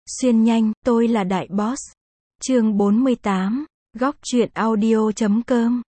Xuyên nhanh, tôi là Đại Boss. Chương 48, góc truyện audio.com.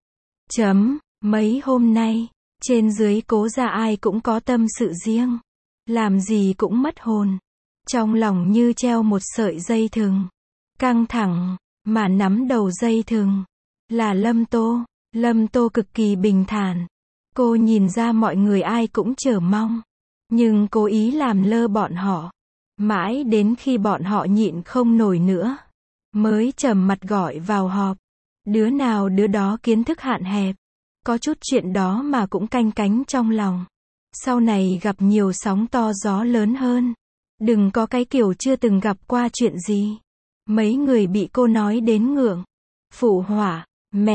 Mấy hôm nay, trên dưới Cố gia ai cũng có tâm sự riêng. Làm gì cũng mất hồn. Trong lòng như treo một sợi dây thừng. Căng thẳng, mà nắm đầu dây thừng là Lâm Tô. Lâm Tô cực kỳ bình thản. Cô nhìn ra mọi người ai cũng chờ mong. Nhưng cố ý làm lơ bọn họ. Mãi đến khi bọn họ nhịn không nổi nữa, mới trầm mặt gọi vào họp. Đứa nào đứa đó kiến thức hạn hẹp. Có chút chuyện đó mà cũng canh cánh trong lòng. Sau này gặp nhiều sóng to gió lớn hơn. Đừng có cái kiểu chưa từng gặp qua chuyện gì. Mấy người bị cô nói đến ngượng. Phụ họa,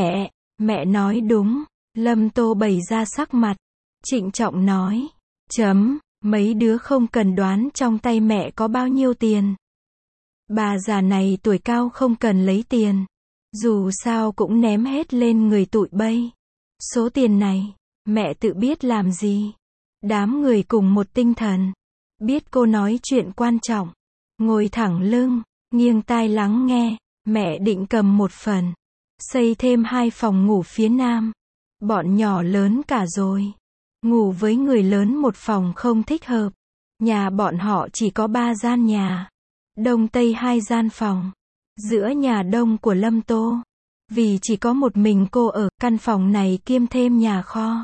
mẹ nói đúng. Lâm Tô bày ra sắc mặt. Trịnh trọng nói. Mấy đứa không cần đoán trong tay mẹ có bao nhiêu tiền. Bà già này tuổi cao không cần lấy tiền. Dù sao cũng ném hết lên người tụi bây. Số tiền này, mẹ tự biết làm gì. Đám người cùng một tinh thần. Biết cô nói chuyện quan trọng. Ngồi thẳng lưng, nghiêng tai lắng nghe. Mẹ định cầm một phần. Xây thêm 2 phòng ngủ phía nam. Bọn nhỏ lớn cả rồi. Ngủ với người lớn một phòng không thích hợp. Nhà bọn họ chỉ có 3 gian nhà. Đông Tây 2 gian phòng. Giữa nhà đông của Lâm Tô. Vì chỉ có một mình cô ở, căn phòng này kiêm thêm nhà kho.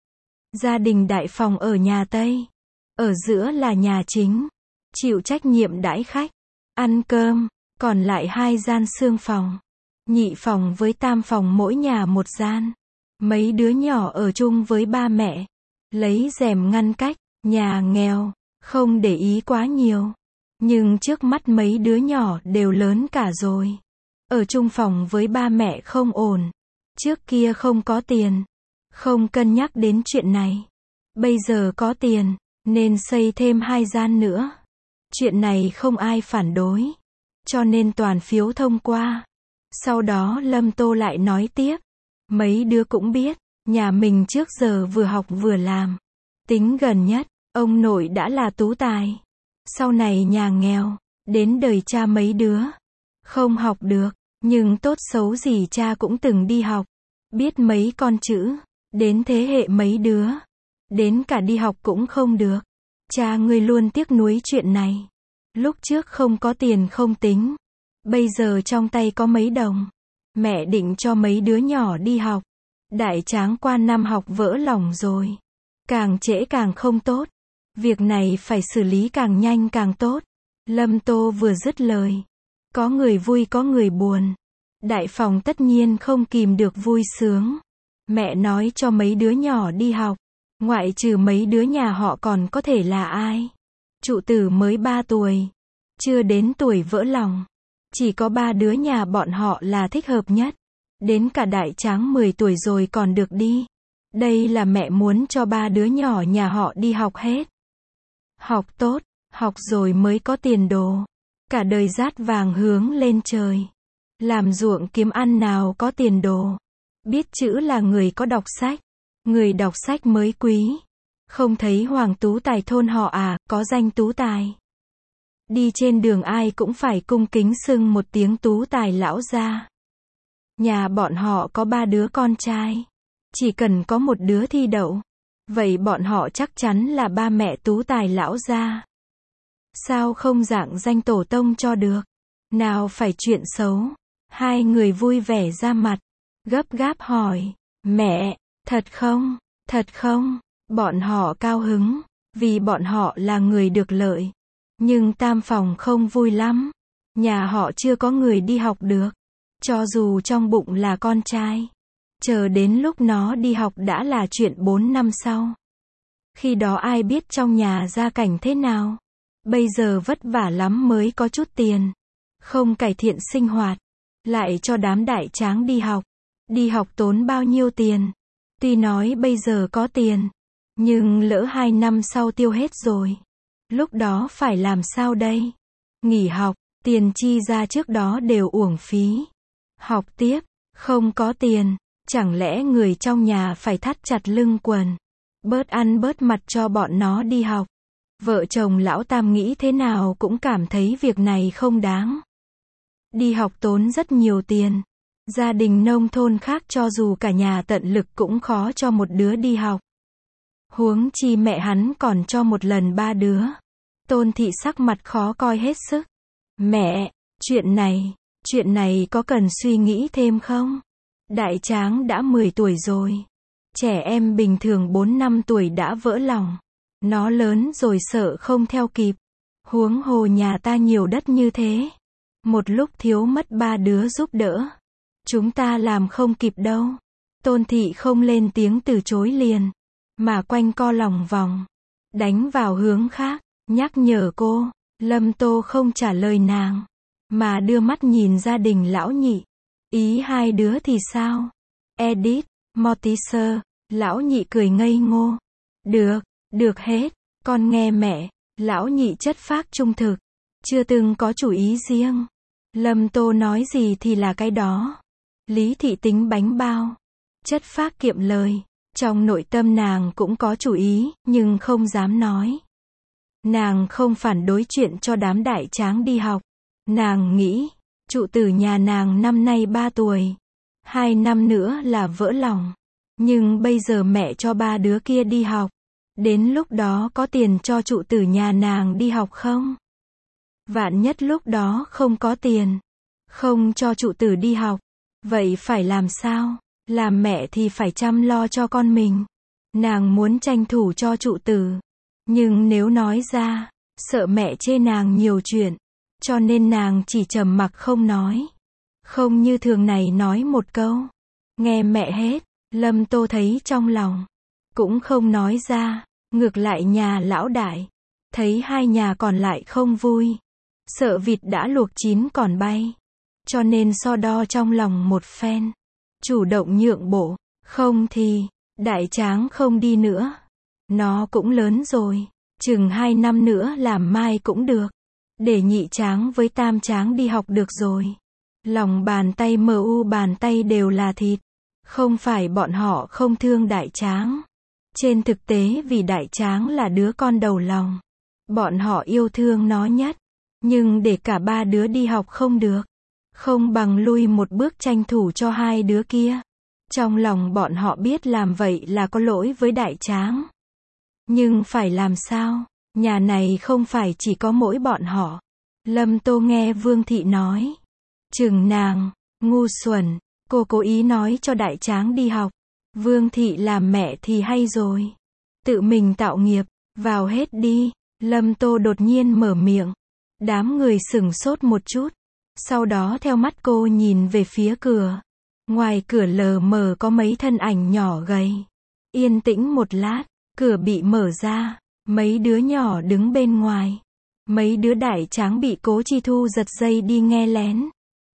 Gia đình đại phòng ở nhà Tây. Ở giữa là nhà chính. Chịu trách nhiệm đãi khách. Ăn cơm. Còn lại 2 gian xương phòng. Nhị phòng với tam phòng mỗi nhà một gian. Mấy đứa nhỏ ở chung với ba mẹ. Lấy rèm ngăn cách. Nhà nghèo. Không để ý quá nhiều. Nhưng trước mắt mấy đứa nhỏ đều lớn cả rồi. Ở chung phòng với ba mẹ không ổn. Trước kia không có tiền. Không cân nhắc đến chuyện này. Bây giờ có tiền. Nên xây thêm 2 gian nữa. Chuyện này không ai phản đối. Cho nên toàn phiếu thông qua. Sau đó Lâm Tô lại nói tiếp. Mấy đứa cũng biết. Nhà mình trước giờ vừa học vừa làm. Tính gần nhất. Ông nội đã là tú tài. Sau này nhà nghèo. Đến đời cha mấy đứa. Không học được. Nhưng tốt xấu gì cha cũng từng đi học. Biết mấy con chữ. Đến thế hệ mấy đứa. Đến cả đi học cũng không được. Cha ngươi luôn tiếc nuối chuyện này. Lúc trước không có tiền không tính. Bây giờ trong tay có mấy đồng. Mẹ định cho mấy đứa nhỏ đi học. Đại tráng qua năm học vỡ lòng rồi. Càng trễ càng không tốt. Việc này phải xử lý càng nhanh càng tốt. Lâm Tô vừa dứt lời. Có người vui có người buồn. Đại phòng tất nhiên không kìm được vui sướng. Mẹ nói cho mấy đứa nhỏ đi học. Ngoại trừ mấy đứa nhà họ còn có thể là ai? Trụ tử mới 3 tuổi. Chưa đến tuổi vỡ lòng. Chỉ có 3 đứa nhà bọn họ là thích hợp nhất. Đến cả đại tráng 10 tuổi rồi còn được đi. Đây là mẹ muốn cho 3 đứa nhỏ nhà họ đi học hết. Học tốt, học rồi mới có tiền đồ. Cả đời dát vàng hướng lên trời. Làm ruộng kiếm ăn nào có tiền đồ. Biết chữ là người có đọc sách. Người đọc sách mới quý. Không thấy Hoàng tú tài thôn họ à, có danh tú tài. Đi trên đường ai cũng phải cung kính xưng một tiếng tú tài lão gia. Nhà bọn họ có 3 đứa con trai. Chỉ cần có một đứa thi đậu. Vậy bọn họ chắc chắn là ba mẹ tú tài lão gia. Sao không dạng danh tổ tông cho được? Nào phải chuyện xấu. 2 người vui vẻ ra mặt. Gấp gáp hỏi. Mẹ, thật không? Thật không? Bọn họ cao hứng. Vì bọn họ là người được lợi. Nhưng tam phòng không vui lắm. Nhà họ chưa có người đi học được. Cho dù trong bụng là con trai. Chờ đến lúc nó đi học đã là chuyện 4 năm sau. Khi đó ai biết trong nhà gia cảnh thế nào. Bây giờ vất vả lắm mới có chút tiền. Không cải thiện sinh hoạt. Lại cho đám đại tráng đi học. Đi học tốn bao nhiêu tiền. Tuy nói bây giờ có tiền. Nhưng lỡ 2 năm sau tiêu hết rồi. Lúc đó phải làm sao đây? Nghỉ học, tiền chi ra trước đó đều uổng phí. Học tiếp, không có tiền. Chẳng lẽ người trong nhà phải thắt chặt lưng quần. Bớt ăn bớt mặt cho bọn nó đi học. Vợ chồng lão Tam nghĩ thế nào cũng cảm thấy việc này không đáng. Đi học tốn rất nhiều tiền. Gia đình nông thôn khác cho dù cả nhà tận lực cũng khó cho một đứa đi học. Huống chi mẹ hắn còn cho một lần 3 đứa. Tôn Thị sắc mặt khó coi hết sức. Mẹ, chuyện này có cần suy nghĩ thêm không? Đại Tráng đã 10 tuổi rồi. Trẻ em bình thường 4-5 tuổi đã vỡ lòng. Nó lớn rồi sợ không theo kịp. Huống hồ nhà ta nhiều đất như thế. Một lúc thiếu mất 3 đứa giúp đỡ. Chúng ta làm không kịp đâu. Tôn Thị không lên tiếng từ chối liền, mà quanh co lòng vòng, đánh vào hướng khác, nhắc nhở cô. Lâm Tô không trả lời nàng, mà đưa mắt nhìn gia đình lão Nhị. Ý 2 đứa thì sao? Edith, Mortimer, lão Nhị cười ngây ngô. Được hết, con nghe mẹ. Lão Nhị chất phác trung thực, chưa từng có chủ ý riêng. Lâm Tô nói gì thì là cái đó. Lý Thị tính bánh bao, chất phác kiệm lời. Trong nội tâm nàng cũng có chủ ý, nhưng không dám nói. Nàng không phản đối chuyện cho đám Đại Tráng đi học. Nàng nghĩ, trụ tử nhà nàng năm nay 3 tuổi. 2 năm nữa là vỡ lòng. Nhưng bây giờ mẹ cho 3 đứa kia đi học. Đến lúc đó có tiền cho trụ tử nhà nàng đi học không? Vạn nhất lúc đó không có tiền, không cho trụ tử đi học, vậy phải làm sao? Làm mẹ thì phải chăm lo cho con mình. Nàng muốn tranh thủ cho trụ tử. Nhưng nếu nói ra, sợ mẹ chê nàng nhiều chuyện. Cho nên nàng chỉ trầm mặc không nói. Không như thường này nói một câu. Nghe mẹ hết, Lâm Tô thấy trong lòng. Cũng không nói ra. Ngược lại nhà lão Đại. Thấy 2 nhà còn lại không vui. Sợ vịt đã luộc chín còn bay. Cho nên so đo trong lòng một phen. Chủ động nhượng bộ. Không thì, Đại Tráng không đi nữa. Nó cũng lớn rồi. Chừng 2 năm nữa làm mai cũng được. Để Nhị Tráng với Tam Tráng đi học được rồi. Lòng bàn tay bàn tay đều là thịt. Không phải bọn họ không thương Đại Tráng. Trên thực tế vì Đại Tráng là đứa con đầu lòng. Bọn họ yêu thương nó nhất. Nhưng để cả 3 đứa đi học không được. Không bằng lui một bước tranh thủ cho 2 đứa kia. Trong lòng bọn họ biết làm vậy là có lỗi với Đại Tráng. Nhưng phải làm sao? Nhà này không phải chỉ có mỗi bọn họ. Lâm Tô nghe Vương Thị nói. Chừng nàng, ngu xuẩn, cô cố ý nói cho Đại Tráng đi học. Vương Thị làm mẹ thì hay rồi. Tự mình tạo nghiệp, vào hết đi. Lâm Tô đột nhiên mở miệng. Đám người sửng sốt một chút. Sau đó theo mắt cô nhìn về phía cửa. Ngoài cửa lờ mờ có mấy thân ảnh nhỏ gầy. Yên tĩnh một lát, cửa bị mở ra. Mấy đứa nhỏ đứng bên ngoài. Mấy đứa Đại Tráng bị Cố Chi Thu giật dây đi nghe lén.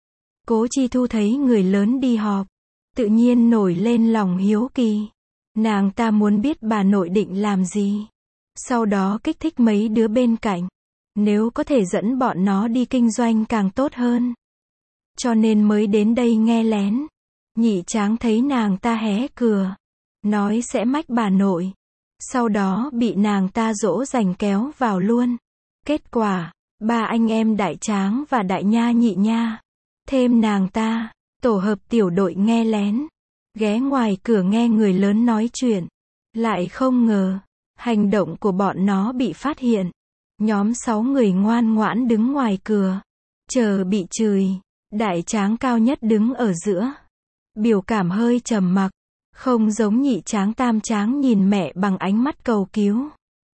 Cố Chi Thu thấy người lớn đi họp. Tự nhiên nổi lên lòng hiếu kỳ. Nàng ta muốn biết bà nội định làm gì. Sau đó kích thích mấy đứa bên cạnh. Nếu có thể dẫn bọn nó đi kinh doanh càng tốt hơn. Cho nên mới đến đây nghe lén. Nhị Tráng thấy nàng ta hé cửa. Nói sẽ mách bà nội. Sau đó bị nàng ta dỗ dành kéo vào luôn. Kết quả, 3 anh em Đại Tráng và Đại Nha Nhị Nha. Thêm nàng ta, tổ hợp tiểu đội nghe lén. Ghé ngoài cửa nghe người lớn nói chuyện. Lại không ngờ, hành động của bọn nó bị phát hiện. Nhóm 6 người ngoan ngoãn đứng ngoài cửa. Chờ bị chửi. Đại Tráng cao nhất đứng ở giữa. Biểu cảm hơi trầm mặc. Không giống Nhị Tráng Tam Tráng nhìn mẹ bằng ánh mắt cầu cứu.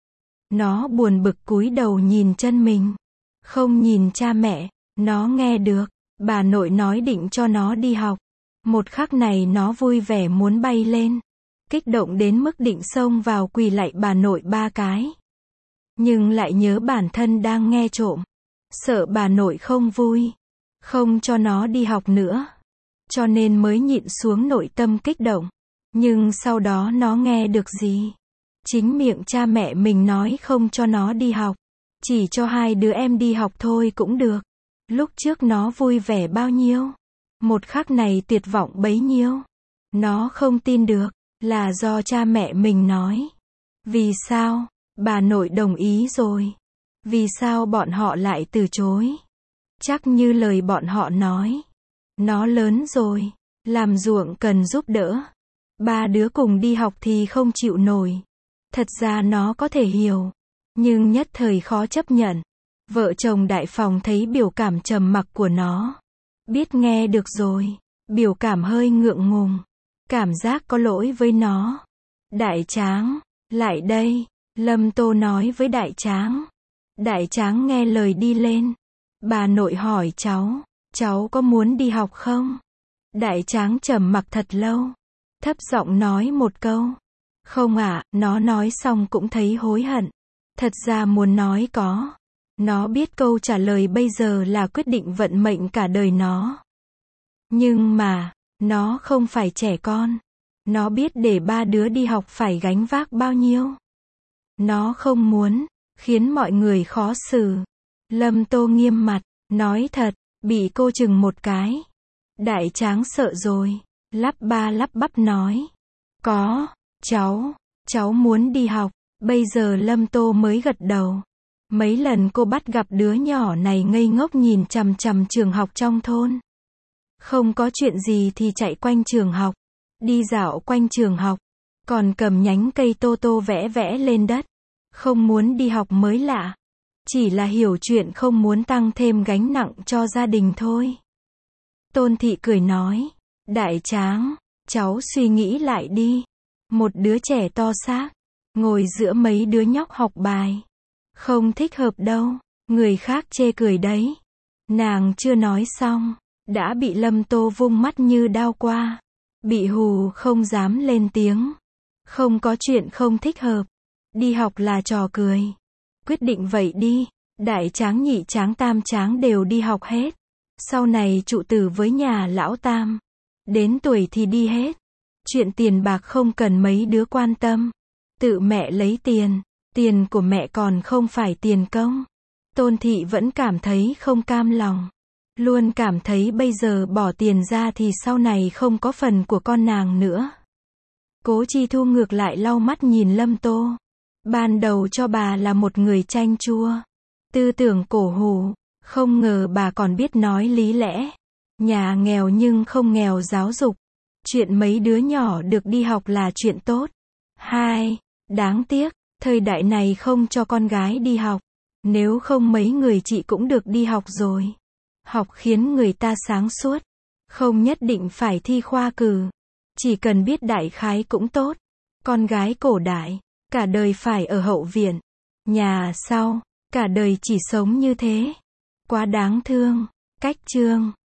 Nó buồn bực cúi đầu nhìn chân mình. Không nhìn cha mẹ. Nó nghe được. Bà nội nói định cho nó đi học. Một khắc này nó vui vẻ muốn bay lên. Kích động đến mức định xông vào quỳ lạy bà nội 3 cái. Nhưng lại nhớ bản thân đang nghe trộm. Sợ bà nội không vui. Không cho nó đi học nữa. Cho nên mới nhịn xuống nội tâm kích động. Nhưng sau đó nó nghe được gì? Chính miệng cha mẹ mình nói không cho nó đi học. Chỉ cho 2 đứa em đi học thôi cũng được. Lúc trước nó vui vẻ bao nhiêu. Một khắc này tuyệt vọng bấy nhiêu. Nó không tin được. Là do cha mẹ mình nói. Vì sao? Bà nội đồng ý rồi. Vì sao bọn họ lại từ chối? Chắc như lời bọn họ nói. Nó lớn rồi, làm ruộng cần giúp đỡ. Ba đứa cùng đi học thì không chịu nổi. Thật ra nó có thể hiểu, nhưng nhất thời khó chấp nhận. Vợ chồng Đại Phòng thấy biểu cảm trầm mặc của nó. Biết nghe được rồi, biểu cảm hơi ngượng ngùng. Cảm giác có lỗi với nó. Đại Tráng, lại đây, Lâm Tô nói với Đại Tráng. Đại Tráng nghe lời đi lên. Bà nội hỏi cháu có muốn đi học không? Đại Tráng trầm mặc thật lâu. Thấp giọng nói một câu. Không ạ, nó nói xong cũng thấy hối hận. Thật ra muốn nói có. Nó biết câu trả lời bây giờ là quyết định vận mệnh cả đời nó. Nhưng mà, nó không phải trẻ con. Nó biết để ba đứa đi học phải gánh vác bao nhiêu. Nó không muốn, khiến mọi người khó xử. Lâm Tô nghiêm mặt, nói thật, bị cô chừng một cái. Đại Tráng sợ rồi, lắp ba lắp bắp nói. Có, cháu muốn đi học. Bây giờ Lâm Tô mới gật đầu. Mấy lần cô bắt gặp đứa nhỏ này ngây ngốc nhìn chằm chằm trường học trong thôn. Không có chuyện gì thì chạy quanh trường học. Đi dạo quanh trường học. Còn cầm nhánh cây tô tô vẽ vẽ lên đất. Không muốn đi học mới lạ. Chỉ là hiểu chuyện không muốn tăng thêm gánh nặng cho gia đình thôi. Tôn Thị cười nói. Đại Tráng, cháu suy nghĩ lại đi. Một đứa trẻ to xác, ngồi giữa mấy đứa nhóc học bài. Không thích hợp đâu, người khác chê cười đấy. Nàng chưa nói xong, đã bị Lâm Tô vung mắt như đao qua. Bị hù không dám lên tiếng. Không có chuyện không thích hợp. Đi học là trò cười. Quyết định vậy đi. Đại Tráng Nhị Tráng Tam Tráng đều đi học hết. Sau này trụ tử với nhà lão Tam. Đến tuổi thì đi hết. Chuyện tiền bạc không cần mấy đứa quan tâm. Tự mẹ lấy tiền. Tiền của mẹ còn không phải tiền công. Tôn Thị vẫn cảm thấy không cam lòng. Luôn cảm thấy bây giờ bỏ tiền ra thì sau này không có phần của con nàng nữa. Cố Chi Thu ngược lại lau mắt nhìn Lâm Tô. Ban đầu cho bà là một người chanh chua. Tư tưởng cổ hủ. Không ngờ bà còn biết nói lý lẽ. Nhà nghèo nhưng không nghèo giáo dục. Chuyện mấy đứa nhỏ được đi học là chuyện tốt. Đáng tiếc, thời đại này không cho con gái đi học. Nếu không mấy người chị cũng được đi học rồi. Học khiến người ta sáng suốt. Không nhất định phải thi khoa cử. Chỉ cần biết đại khái cũng tốt. Con gái cổ đại, cả đời phải ở hậu viện. Nhà sau, cả đời chỉ sống như thế. Quá đáng thương. Cách chương